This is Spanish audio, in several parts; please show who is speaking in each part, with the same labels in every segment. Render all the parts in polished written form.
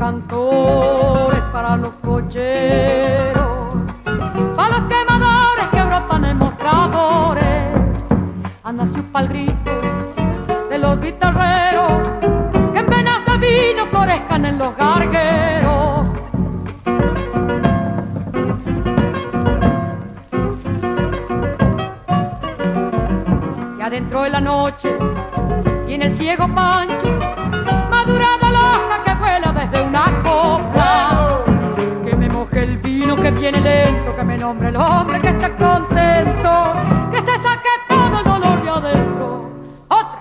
Speaker 1: cantores para los cocheros, para los quemadores que brotan en mostradores. Anda su pa'l grito de los guitarreros que en venas de vino florezcan en los gargueros. Y adentro de la noche y en el ciego Pancho, madurada la hoja que vuela desde una copla. Que me moje el vino que viene lento, que me nombre el hombre que está contento, que se saque todo el dolor de adentro. ¡Otra!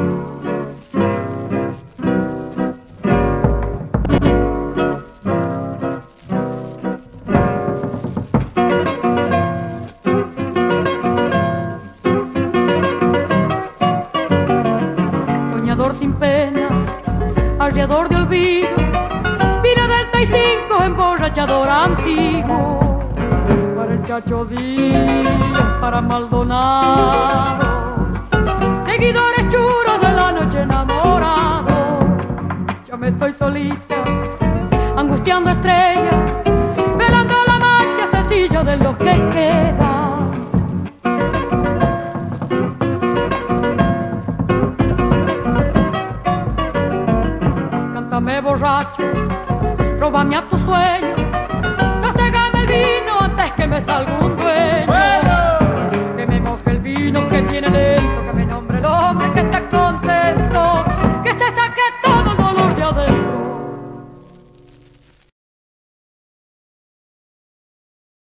Speaker 1: Soñador sin pena, arriador de olvido, vino del Taicinco, emborrachador antiguo. Para el Chacho Díaz, para Maldonado, seguidores churos de la noche enamorado. Ya me estoy solita, angustiando estrellas, velando la marcha sencilla de los que quedan. Cántame borracho, róbame a tu sueño,